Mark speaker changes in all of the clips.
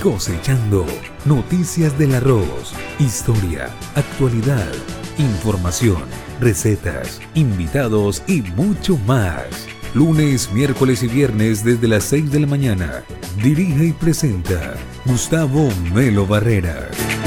Speaker 1: Cosechando noticias del arroz, historia, actualidad, información, recetas, invitados y mucho más. Lunes, miércoles y viernes desde las 6 de la mañana. Dirige y presenta Gustavo Melo Barrera.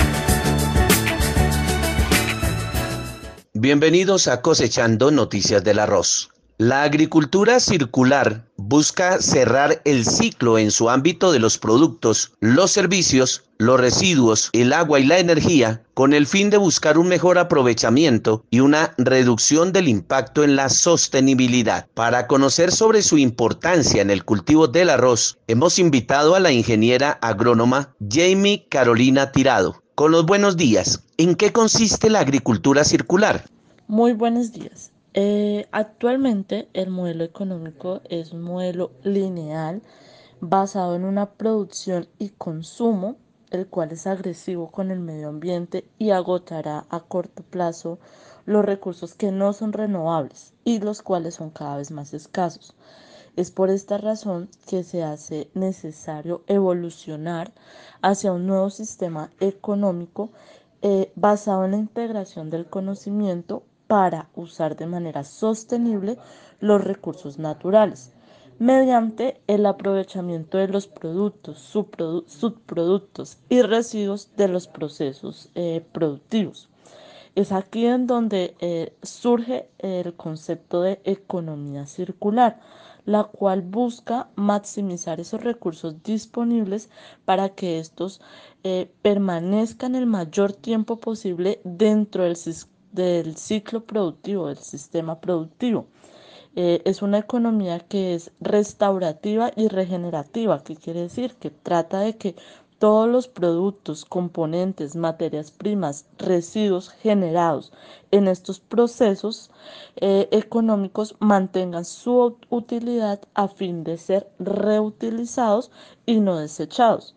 Speaker 2: Bienvenidos a Cosechando Noticias del Arroz. La agricultura circular busca cerrar el ciclo en su ámbito de los productos, los servicios, los residuos, el agua y la energía, con el fin de buscar un mejor aprovechamiento y una reducción del impacto en la sostenibilidad. Para conocer sobre su importancia en el cultivo del arroz, hemos invitado a la ingeniera agrónoma Jamie Carolina Tirado. Con los buenos días, ¿en qué consiste la agricultura circular?
Speaker 3: Muy buenos días. Actualmente el modelo económico es un modelo lineal basado en una producción y consumo, el cual es agresivo con el medio ambiente y agotará a corto plazo los recursos que no son renovables y los cuales son cada vez más escasos. Es por esta razón que se hace necesario evolucionar hacia un nuevo sistema económico basado en la integración del conocimiento para usar de manera sostenible los recursos naturales, mediante el aprovechamiento de los productos, subproductos y residuos de los procesos productivos. Es aquí en donde surge el concepto de economía circular, la cual busca maximizar esos recursos disponibles para que estos permanezcan el mayor tiempo posible dentro del ciclo productivo, del sistema productivo. Es una economía que es restaurativa y regenerativa, que quiere decir que trata de que todos los productos, componentes, materias primas, residuos generados en estos procesos económicos mantengan su utilidad a fin de ser reutilizados y no desechados.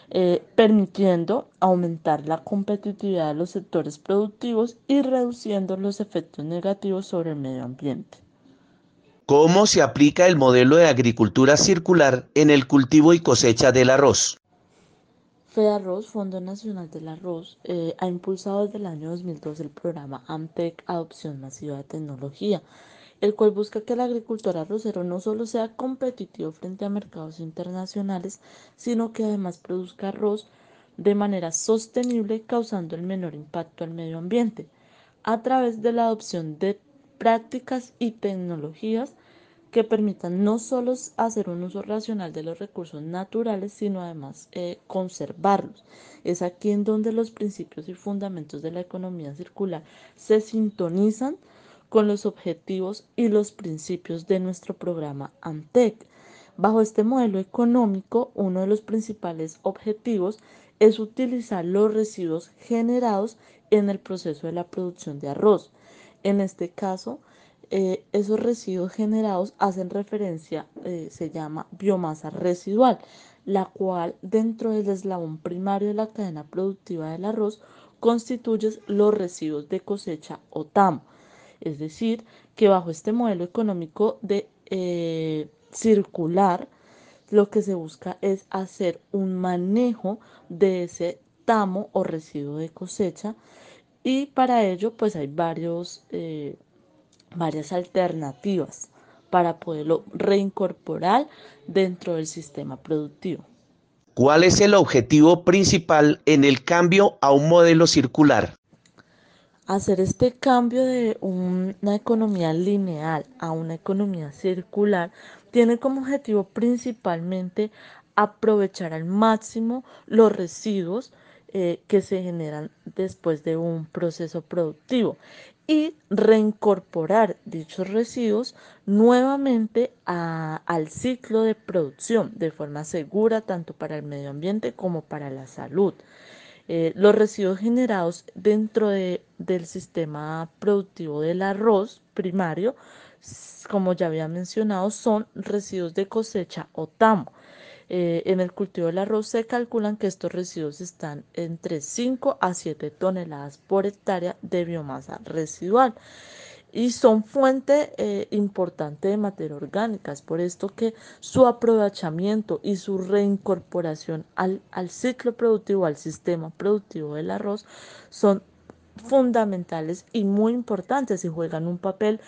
Speaker 3: Permitiendo aumentar la competitividad de los sectores productivos y reduciendo los efectos negativos sobre el medio ambiente.
Speaker 2: ¿Cómo se aplica el modelo de agricultura circular en el cultivo y cosecha del arroz?
Speaker 3: FEDARROZ, Fondo Nacional del Arroz, ha impulsado desde el año 2002 el programa AMTEC, Adopción Masiva de Tecnología, el cual busca que el agricultor arrocero no solo sea competitivo frente a mercados internacionales, sino que además produzca arroz de manera sostenible, causando el menor impacto al medio ambiente, a través de la adopción de prácticas y tecnologías que permitan no solo hacer un uso racional de los recursos naturales, sino además conservarlos. Es aquí en donde los principios y fundamentos de la economía circular se sintonizan con los objetivos y los principios de nuestro programa AMTEC. Bajo este modelo económico, uno de los principales objetivos es utilizar los residuos generados en el proceso de la producción de arroz. En este caso, esos residuos generados hacen referencia, se llama biomasa residual, la cual dentro del eslabón primario de la cadena productiva del arroz constituye los residuos de cosecha o TAM. Es decir, que bajo este modelo económico de circular, lo que se busca es hacer un manejo de ese tamo o residuo de cosecha, y para ello pues hay varias alternativas para poderlo reincorporar dentro del sistema productivo.
Speaker 2: ¿Cuál es el objetivo principal en el cambio a un modelo circular?
Speaker 3: Hacer este cambio de una economía lineal a una economía circular tiene como objetivo principalmente aprovechar al máximo los residuos que se generan después de un proceso productivo y reincorporar dichos residuos nuevamente al ciclo de producción de forma segura tanto para el medio ambiente como para la salud. Los residuos generados del sistema productivo del arroz primario, como ya había mencionado, son residuos de cosecha o tamo. En el cultivo del arroz se calculan que estos residuos están entre 5 a 7 toneladas por hectárea de biomasa residual. y son fuente importante de materia orgánica. Es por esto que su aprovechamiento y su reincorporación al ciclo productivo, al sistema productivo del arroz, son fundamentales y muy importantes y juegan un papel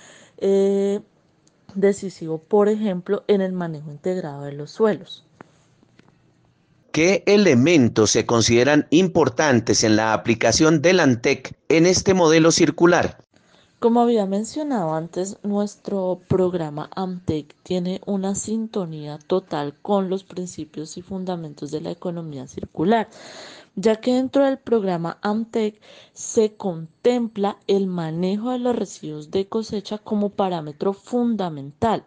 Speaker 3: decisivo, por ejemplo, en el manejo integrado de los suelos.
Speaker 2: ¿Qué elementos se consideran importantes en la aplicación del ANTEC en este modelo circular?
Speaker 3: Como había mencionado antes, nuestro programa AMTEC tiene una sintonía total con los principios y fundamentos de la economía circular, ya que dentro del programa AMTEC se contempla el manejo de los residuos de cosecha como parámetro fundamental.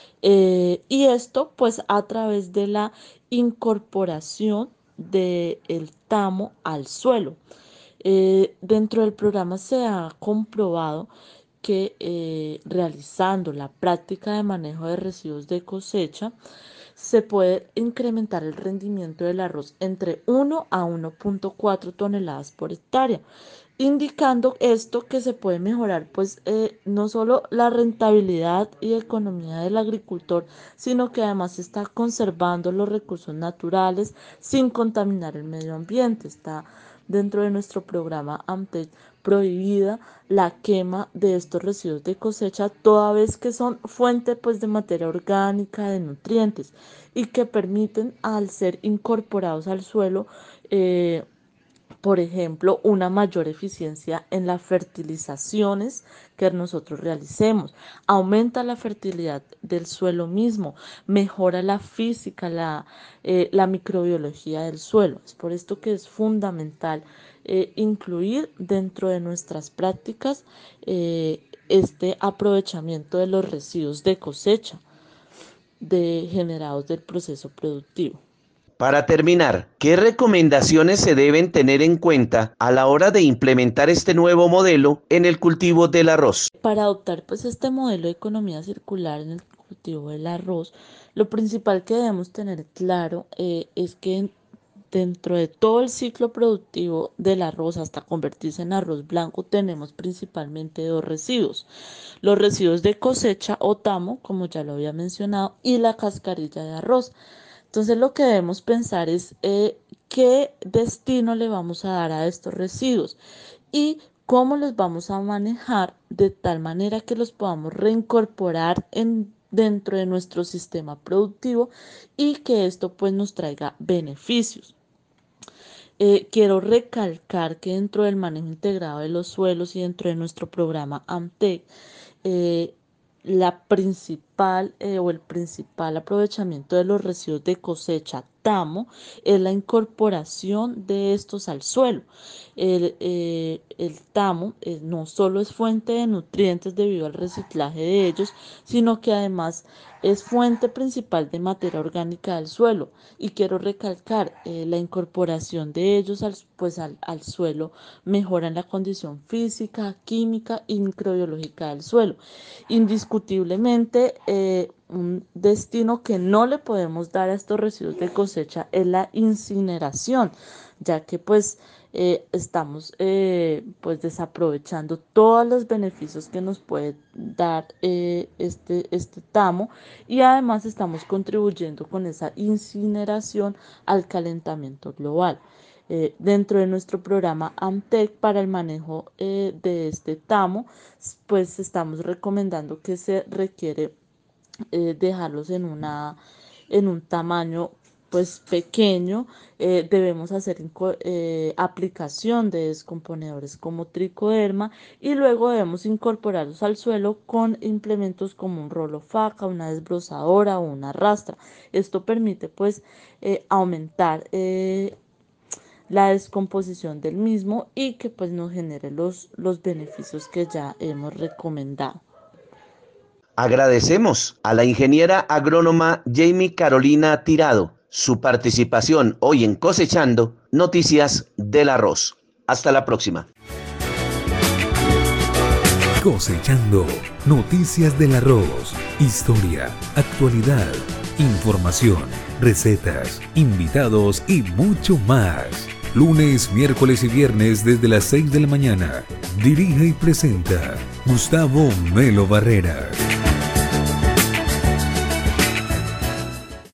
Speaker 3: Y esto pues a través de la incorporación del tamo al suelo. Dentro del programa se ha comprobado que realizando la práctica de manejo de residuos de cosecha se puede incrementar el rendimiento del arroz entre 1 a 1.4 toneladas por hectárea, indicando esto que se puede mejorar pues no solo la rentabilidad y economía del agricultor, sino que además se está conservando los recursos naturales sin contaminar el medio ambiente. Está dentro de nuestro programa AMTEC prohibida la quema de estos residuos de cosecha, toda vez que son fuente pues de materia orgánica, de nutrientes, y que permiten, al ser incorporados al suelo, por ejemplo, una mayor eficiencia en las fertilizaciones que nosotros realicemos, aumenta la fertilidad del suelo mismo, mejora la física, la microbiología del suelo. Es por esto que es fundamental incluir dentro de nuestras prácticas este aprovechamiento de los residuos de cosecha generados del proceso productivo.
Speaker 2: Para terminar, ¿qué recomendaciones se deben tener en cuenta a la hora de implementar este nuevo modelo en el cultivo del arroz?
Speaker 3: Para adoptar pues este modelo de economía circular en el cultivo del arroz, lo principal que debemos tener claro es que dentro de todo el ciclo productivo del arroz hasta convertirse en arroz blanco tenemos principalmente dos residuos: los residuos de cosecha o tamo, como ya lo había mencionado, y la cascarilla de arroz. Entonces lo que debemos pensar es qué destino le vamos a dar a estos residuos y cómo los vamos a manejar de tal manera que los podamos reincorporar dentro de nuestro sistema productivo y que esto pues nos traiga beneficios. Quiero recalcar que dentro del manejo integrado de los suelos y dentro de nuestro programa AMTEC, la principal o el principal aprovechamiento de los residuos de cosecha tamo es la incorporación de estos al suelo. El tamo no solo es fuente de nutrientes debido al reciclaje de ellos, sino que además es fuente principal de materia orgánica del suelo. Y quiero recalcar, la incorporación de ellos al suelo mejora la condición física, química y microbiológica del suelo. Indiscutiblemente, un destino que no le podemos dar a estos residuos de cosecha es la incineración, ya que pues estamos pues desaprovechando todos los beneficios que nos puede dar este tamo, y además estamos contribuyendo con esa incineración al calentamiento global. Dentro de nuestro programa AMTEC para el manejo de este tamo, pues estamos recomendando que se requiere dejarlos en un tamaño pues pequeño. Debemos hacer aplicación de descomponedores como tricoderma y luego debemos incorporarlos al suelo con implementos como un rolo faca, una desbrozadora o una rastra. Esto permite pues aumentar la descomposición del mismo y que pues nos genere los beneficios que ya hemos recomendado.
Speaker 2: Agradecemos a la ingeniera agrónoma Jamie Carolina Tirado su participación hoy en Cosechando Noticias del Arroz. Hasta la próxima.
Speaker 1: Cosechando Noticias del Arroz. Historia, actualidad, información, recetas, invitados y mucho más. Lunes, miércoles y viernes desde las 6 de la mañana. Dirige y presenta Gustavo Melo Barreras.